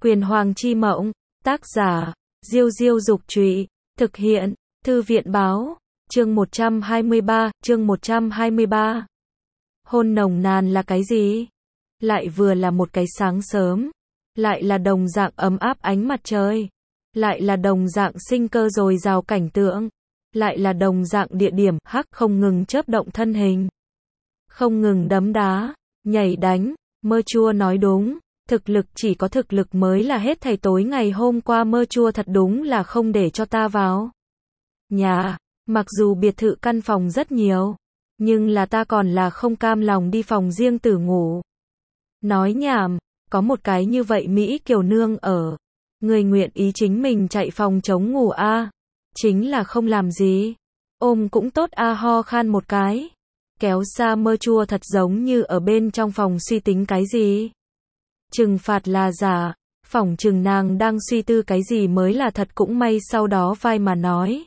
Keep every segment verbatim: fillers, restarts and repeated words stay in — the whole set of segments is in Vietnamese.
Quyền Hoàng chi mộng, tác giả, Diêu Diêu Dục Trụy, thực hiện, Thư viện Báo, chương một trăm hai mươi ba, chương một trăm hai mươi ba. Hôn nồng nàn là cái gì? Lại vừa là một cái sáng sớm, lại là đồng dạng ấm áp ánh mặt trời, lại là đồng dạng sinh cơ dồi dào cảnh tượng, lại là đồng dạng địa điểm hắc không ngừng chớp động thân hình, không ngừng đấm đá, nhảy đánh. Mơ chua nói đúng, thực lực chỉ có thực lực mới là hết thảy. Tối ngày hôm qua mơ chua thật đúng là không để cho ta vào nhà, mặc dù biệt thự căn phòng rất nhiều, nhưng là ta còn là không cam lòng đi phòng riêng tử ngủ. Nói nhảm, có một cái như vậy Mỹ kiều nương ở, người nguyện ý chính mình chạy phòng chống ngủ a, à? Chính là không làm gì, ôm cũng tốt a à, ho khan một cái. Kéo xa mơ chua thật giống như ở bên trong phòng suy tính cái gì. Trừng phạt là giả, phỏng chừng nàng đang suy tư cái gì mới là thật. Cũng may sau đó vai mà nói,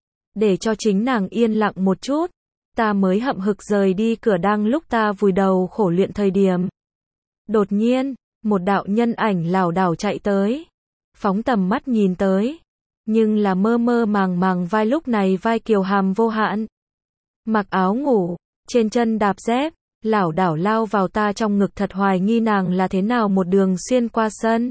để cho chính nàng yên lặng một chút, ta mới hậm hực rời đi cửa. Đang lúc ta vùi đầu khổ luyện thời điểm, đột nhiên, một đạo nhân ảnh lảo đảo chạy tới, phóng tầm mắt nhìn tới, nhưng là mơ mơ màng màng vai. Lúc này vai kiều hàm vô hạn, mặc áo ngủ, trên chân đạp dép, lảo đảo lao vào ta trong ngực. Thật hoài nghi nàng là thế nào một đường xuyên qua sân,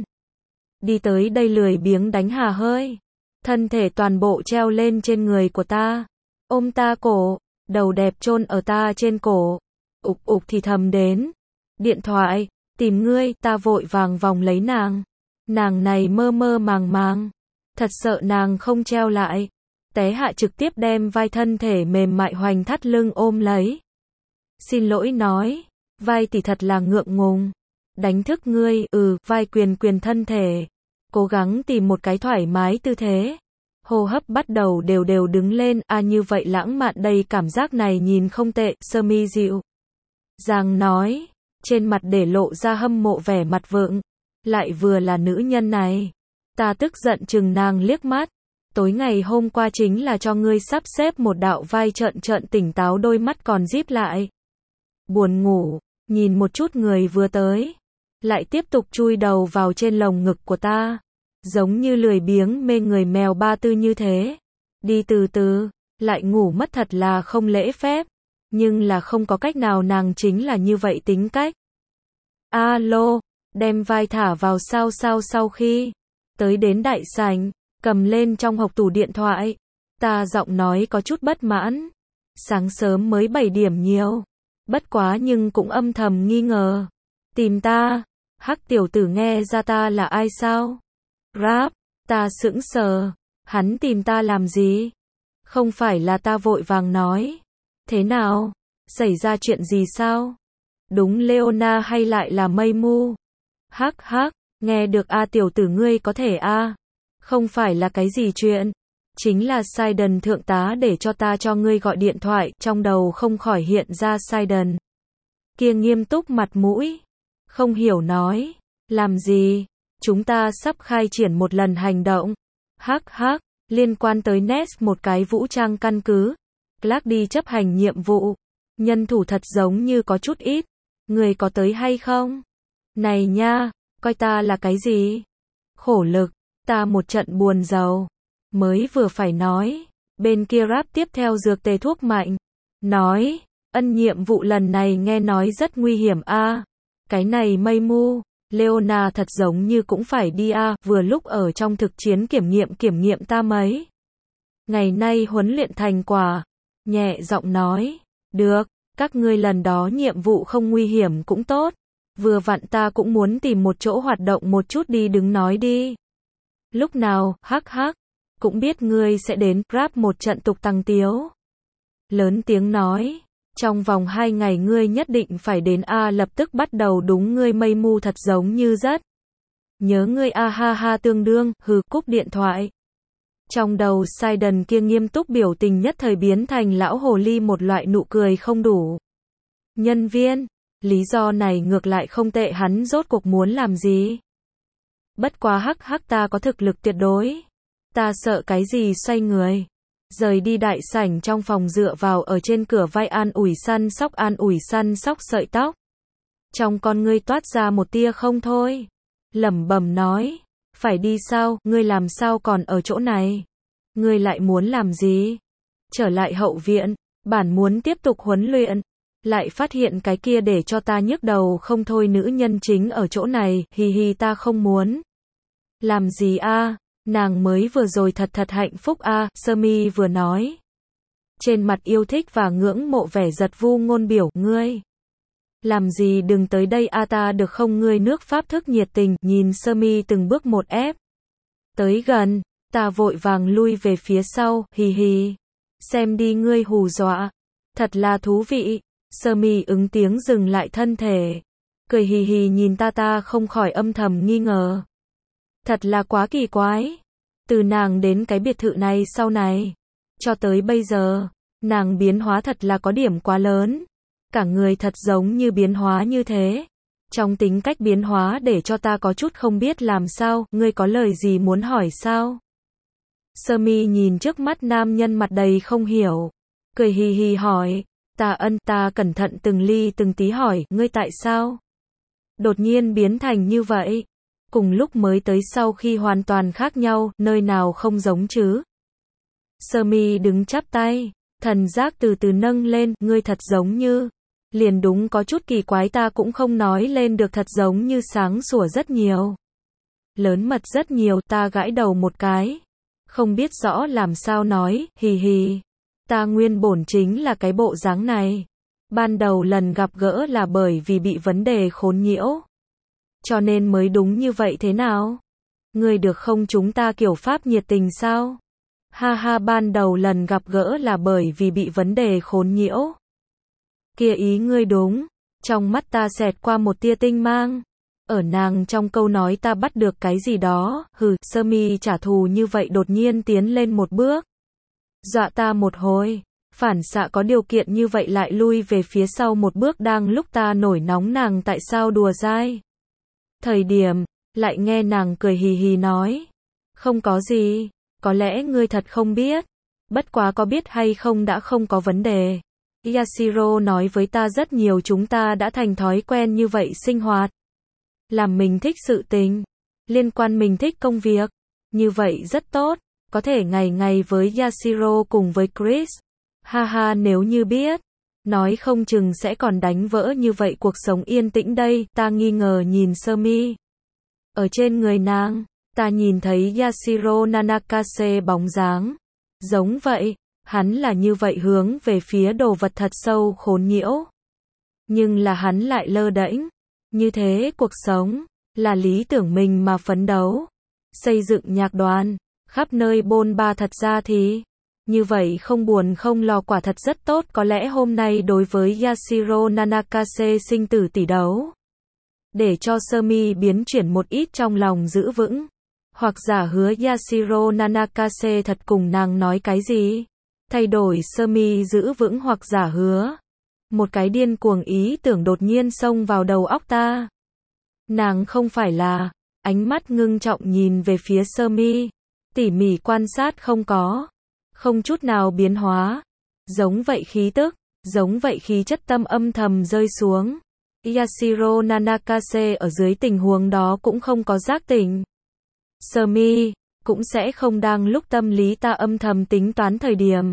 đi tới đây lười biếng đánh hà hơi, thân thể toàn bộ treo lên trên người của ta, ôm ta cổ, đầu đẹp chôn ở ta trên cổ, ục ục thì thầm đến, điện thoại, tìm ngươi. Ta vội vàng vòng lấy nàng, nàng này mơ mơ màng màng, thật sợ nàng không treo lại, té hạ trực tiếp đem vai thân thể mềm mại hoành thắt lưng ôm lấy. Xin lỗi nói, vai tỷ thật là ngượng ngùng, đánh thức ngươi. Ừ, vai quyền quyền thân thể, cố gắng tìm một cái thoải mái tư thế, hô hấp bắt đầu đều đều đứng lên. À như vậy lãng mạn đây, cảm giác này nhìn không tệ. Sơ mi dịu dàng nói, trên mặt để lộ ra hâm mộ vẻ mặt vượng. Lại vừa là nữ nhân này, ta tức giận chừng nàng liếc mắt. Tối ngày hôm qua chính là cho ngươi sắp xếp một đạo. Vai trợn trợn tỉnh táo, đôi mắt còn díp lại, buồn ngủ, nhìn một chút người vừa tới, lại tiếp tục chui đầu vào trên lồng ngực của ta, giống như lười biếng mê người mèo ba tư như thế. Đi từ từ, lại ngủ mất thật là không lễ phép, nhưng là không có cách nào, nàng chính là như vậy tính cách. Alo, đem vai thả vào sao sao. Sau khi tới đến đại sảnh, cầm lên trong hộc tủ điện thoại, ta giọng nói có chút bất mãn. Sáng sớm mới bảy điểm nhiều, bất quá nhưng cũng âm thầm nghi ngờ. Tìm ta? Hắc tiểu tử nghe ra ta là ai sao? Rap, ta sững sờ, hắn tìm ta làm gì? Không phải là ta vội vàng nói, thế nào? Xảy ra chuyện gì sao? Đúng Leona hay lại là mây mu? Hắc hắc, nghe được a tiểu tử ngươi có thể a, không phải là cái gì chuyện, chính là Sidon thượng tá để cho ta cho ngươi gọi điện thoại. Trong đầu không khỏi hiện ra Sidon kia nghiêm túc mặt mũi, không hiểu nói, làm gì? Chúng ta sắp khai triển một lần hành động. Hắc hắc, liên quan tới Nest, một cái vũ trang căn cứ. Clark đi chấp hành nhiệm vụ, nhân thủ thật giống như có chút ít, người có tới hay không? Này nha, coi ta là cái gì? Khổ lực. Ta một trận buồn rầu, mới vừa phải nói, bên kia rap tiếp theo dược tề thuốc mạnh, nói, ân nhiệm vụ lần này nghe nói rất nguy hiểm a. À, cái này mây mu, Leona thật giống như cũng phải đi a. À, vừa lúc ở trong thực chiến kiểm nghiệm kiểm nghiệm ta mấy ngày nay huấn luyện thành quả, nhẹ giọng nói, được, các ngươi lần đó nhiệm vụ không nguy hiểm cũng tốt, vừa vặn ta cũng muốn tìm một chỗ hoạt động một chút đi. Đứng nói đi. Lúc nào? Hắc hắc, cũng biết ngươi sẽ đến. Rap một trận tục tăng tiếu, lớn tiếng nói, trong vòng hai ngày ngươi nhất định phải đến a. À, lập tức bắt đầu. Đúng, ngươi mây mu thật giống như rất nhớ ngươi a. À, ha ha tương đương. Hừ, cúp điện thoại. Trong đầu Sidon kia nghiêm túc biểu tình nhất thời biến thành lão hồ ly, một loại nụ cười không đủ. Nhân viên, lý do này ngược lại không tệ, hắn rốt cuộc muốn làm gì? Bất quá hắc hắc, ta có thực lực tuyệt đối, ta sợ cái gì? Xoay người, rời đi đại sảnh. Trong phòng dựa vào ở trên cửa vai an ủi săn sóc, an ủi săn sóc sợi tóc. Trong con ngươi toát ra một tia không thôi. lẩm bẩm nói, phải đi sao, ngươi làm sao còn ở chỗ này? Ngươi lại muốn làm gì? Trở lại hậu viện, bản muốn tiếp tục huấn luyện, lại phát hiện cái kia để cho ta nhức đầu không thôi nữ nhân chính ở chỗ này, hi hi ta không muốn. Làm gì a? Nàng mới vừa rồi thật thật hạnh phúc a, Sơ Mi vừa nói. Trên mặt yêu thích và ngưỡng mộ vẻ giật vu ngôn biểu, ngươi. Làm gì đừng tới đây a ta được không ngươi nước pháp thức nhiệt tình, nhìn Sơ Mi từng bước một ép. Tới gần, ta vội vàng lui về phía sau, hì hì. Xem đi ngươi hù dọa. Thật là thú vị. Sơ Mi ứng tiếng dừng lại thân thể. Cười hì hì nhìn ta ta không khỏi âm thầm nghi ngờ. Thật là quá kỳ quái. Từ nàng đến cái biệt thự này sau này, cho tới bây giờ, nàng biến hóa thật là có điểm quá lớn. Cả người thật giống như biến hóa như thế. Trong tính cách biến hóa để cho ta có chút không biết làm sao, ngươi có lời gì muốn hỏi sao? Sơ Mi nhìn trước mắt nam nhân mặt đầy không hiểu. Cười hì hì hỏi, ta ân ta cẩn thận từng ly từng tí hỏi, ngươi tại sao? Đột nhiên biến thành như vậy. Cùng lúc mới tới sau khi hoàn toàn khác nhau, nơi nào không giống chứ? Sơ Mi đứng chắp tay, thần giác từ từ nâng lên, ngươi thật giống như, liền đúng có chút kỳ quái ta cũng không nói lên được thật giống như sáng sủa rất nhiều. Lớn mật rất nhiều, ta gãi đầu một cái. Không biết rõ làm sao nói, hì hì. Ta nguyên bổn chính là cái bộ dáng này. Ban đầu lần gặp gỡ là bởi vì bị vấn đề khốn nhiễu. Cho nên mới đúng như vậy thế nào? Ngươi được không chúng ta kiểu pháp nhiệt tình sao? Ha ha ban đầu lần gặp gỡ là bởi vì bị vấn đề khốn nhiễu. Kia ý ngươi đúng. Trong mắt ta xẹt qua một tia tinh mang. Ở nàng trong câu nói ta bắt được cái gì đó, hừ, Sơ Mi trả thù như vậy đột nhiên tiến lên một bước. Dọa ta một hồi, phản xạ có điều kiện như vậy lại lui về phía sau một bước đang lúc ta nổi nóng nàng tại sao đùa dai. Thời điểm, lại nghe nàng cười hì hì nói. Không có gì, có lẽ ngươi thật không biết. Bất quá có biết hay không đã không có vấn đề. Yashiro nói với ta rất nhiều chúng ta đã thành thói quen như vậy sinh hoạt. Làm mình thích sự tình, liên quan mình thích công việc, như vậy rất tốt, có thể ngày ngày với Yashiro cùng với Chris. Ha ha nếu như biết, nói không chừng sẽ còn đánh vỡ như vậy cuộc sống yên tĩnh đây, ta nghi ngờ nhìn Sơ Mi. Ở trên người nàng, ta nhìn thấy Yashiro Nanakase bóng dáng. Giống vậy, hắn là như vậy hướng về phía đồ vật thật sâu khốn nhiễu. Nhưng là hắn lại lơ đễnh. Như thế cuộc sống, là lý tưởng mình mà phấn đấu. Xây dựng nhạc đoàn, khắp nơi bôn ba thật ra thì, như vậy không buồn không lo quả thật rất tốt có lẽ hôm nay đối với Yashiro Nanakase sinh tử tỷ đấu. Để cho Sơ Mi biến chuyển một ít trong lòng giữ vững. Hoặc giả hứa Yashiro Nanakase thật cùng nàng nói cái gì. Thay đổi Sơ Mi giữ vững hoặc giả hứa. Một cái điên cuồng ý tưởng đột nhiên xông vào đầu óc ta. Nàng không phải là, ánh mắt ngưng trọng nhìn về phía Sơ Mi, tỉ mỉ quan sát không có, không chút nào biến hóa. Giống vậy khí tức, giống vậy khí chất tâm âm thầm rơi xuống. Yashiro Nanakase ở dưới tình huống đó cũng không có giác tỉnh. Sơ Mi, cũng sẽ không đang lúc tâm lý ta âm thầm tính toán thời điểm.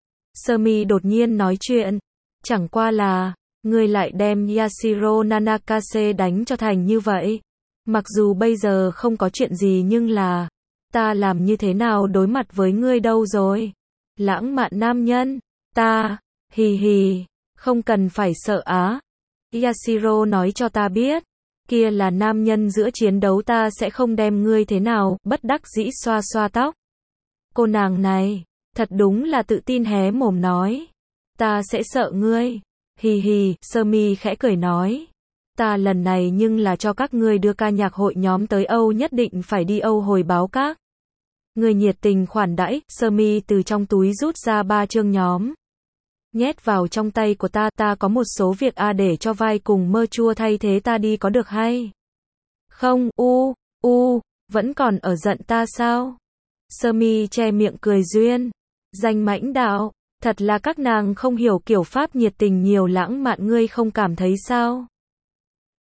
Sơ Mi đột nhiên nói chuyện. Chẳng qua là, ngươi lại đem Yashiro Nanakase đánh cho thành như vậy. Mặc dù bây giờ không có chuyện gì nhưng là, ta làm như thế nào đối mặt với ngươi đâu rồi? Lãng mạn nam nhân, ta, hì hì, không cần phải sợ á. Yashiro nói cho ta biết, kia là nam nhân giữa chiến đấu ta sẽ không đem ngươi thế nào, bất đắc dĩ xoa xoa tóc. Cô nàng này, thật đúng là tự tin hé mồm nói. Ta sẽ sợ ngươi. Hì hì, Sơ Mi khẽ cười nói. Ta lần này nhưng là cho các ngươi đưa ca nhạc hội nhóm tới Âu nhất định phải đi Âu hồi báo các. Người nhiệt tình khoản đãi, Sơ Mi từ trong túi rút ra ba chương nhóm. Nhét vào trong tay của ta, ta có một số việc a à để cho vai cùng mơ chua thay thế ta đi có được hay? Không, u, u, vẫn còn ở giận ta sao? Sơ Mi che miệng cười duyên. Danh mãnh đạo. Thật là các nàng không hiểu kiểu pháp nhiệt tình nhiều lãng mạn ngươi không cảm thấy sao?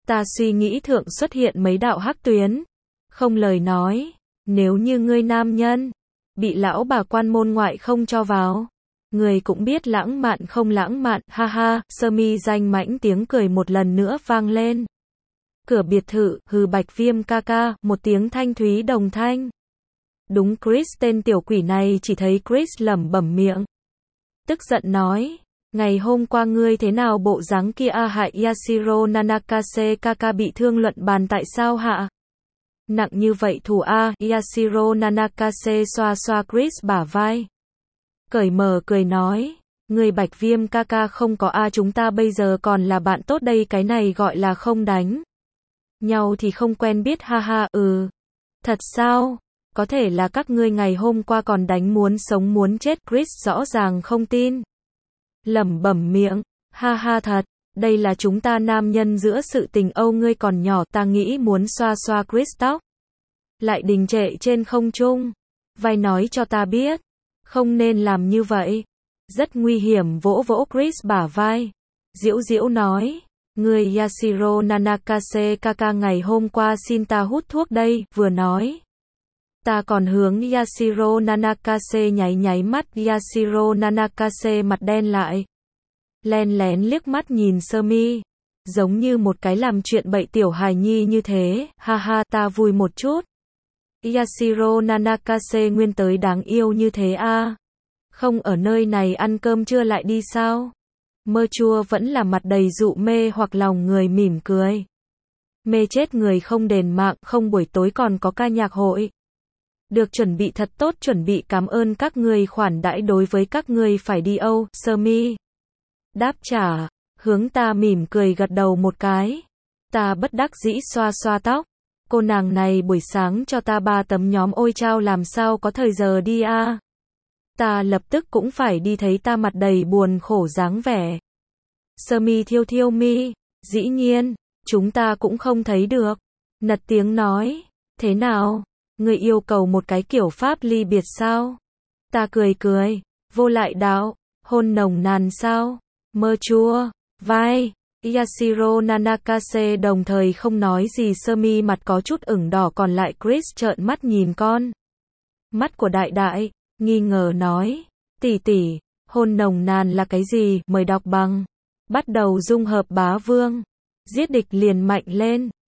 Ta suy nghĩ thượng xuất hiện mấy đạo hắc tuyến. Không lời nói. Nếu như ngươi nam nhân. Bị lão bà quan môn ngoại không cho vào. Người cũng biết lãng mạn không lãng mạn. Ha ha. Sơ mi danh mãnh tiếng cười một lần nữa vang lên. Cửa biệt thự. Hừ Bạch Viêm ca ca. Một tiếng thanh thúy đồng thanh. Đúng Chris tên tiểu quỷ này chỉ thấy Chris lẩm bẩm miệng. Tức giận nói. Ngày hôm qua ngươi thế nào bộ dáng kia a hại Yashiro Nanakase Kaka bị thương luận bàn tại sao hạ? Nặng như vậy thù a, Yashiro Nanakase xoa xoa Chris bả vai. Cởi mở cười nói, người Bạch Viêm Kaka không có a chúng ta bây giờ còn là bạn tốt đây cái này gọi là không đánh. Nhau thì không quen biết ha ha ừ. Thật sao? Có thể là các ngươi ngày hôm qua còn đánh muốn sống muốn chết Chris rõ ràng không tin. Lẩm bẩm miệng, ha ha thật, đây là chúng ta nam nhân giữa sự tình âu ngươi còn nhỏ ta nghĩ muốn xoa xoa Chris tóc. Lại đình trệ trên không trung, vai nói cho ta biết, không nên làm như vậy. Rất nguy hiểm vỗ vỗ Chris bả vai. Diễu diễu nói, người Yashiro Nanakase Kaka ngày hôm qua xin ta hút thuốc đây, vừa nói. Ta còn hướng Yashiro Nanakase nháy nháy mắt, Yashiro Nanakase mặt đen lại. Len lén liếc mắt nhìn Sơ Mi, giống như một cái làm chuyện bậy tiểu hài nhi như thế, ha ha ta vui một chút. Yashiro Nanakase nguyên tới đáng yêu như thế a. À. Không ở nơi này ăn cơm trưa lại đi sao? Mơ chua vẫn là mặt đầy dụ mê hoặc lòng người mỉm cười. Mê chết người không đền mạng, không buổi tối còn có ca nhạc hội. Được chuẩn bị thật tốt, chuẩn bị cảm ơn các người khoản đãi đối với các người phải đi Âu, Sơ Mi. Đáp trả, hướng ta mỉm cười gật đầu một cái. Ta bất đắc dĩ xoa xoa tóc. Cô nàng này buổi sáng cho ta ba tấm nhóm ôi chao làm sao có thời giờ đi a. À? Ta lập tức cũng phải đi thấy ta mặt đầy buồn khổ dáng vẻ. Sơ Mi thiêu thiêu mi, dĩ nhiên, chúng ta cũng không thấy được. Nật tiếng nói, thế nào? Người yêu cầu một cái kiểu pháp ly biệt sao? Ta cười cười, vô lại đạo, hôn nồng nàn sao? Mơ chua, vai, Yashiro Nanakase đồng thời không nói gì Sơ Mi mặt có chút ửng đỏ còn lại Chris trợn mắt nhìn con. Mắt của đại đại, nghi ngờ nói, tỷ tỷ, hôn nồng nàn là cái gì? Mời đọc bằng. Bắt đầu dung hợp bá vương. Giết địch liền mạnh lên.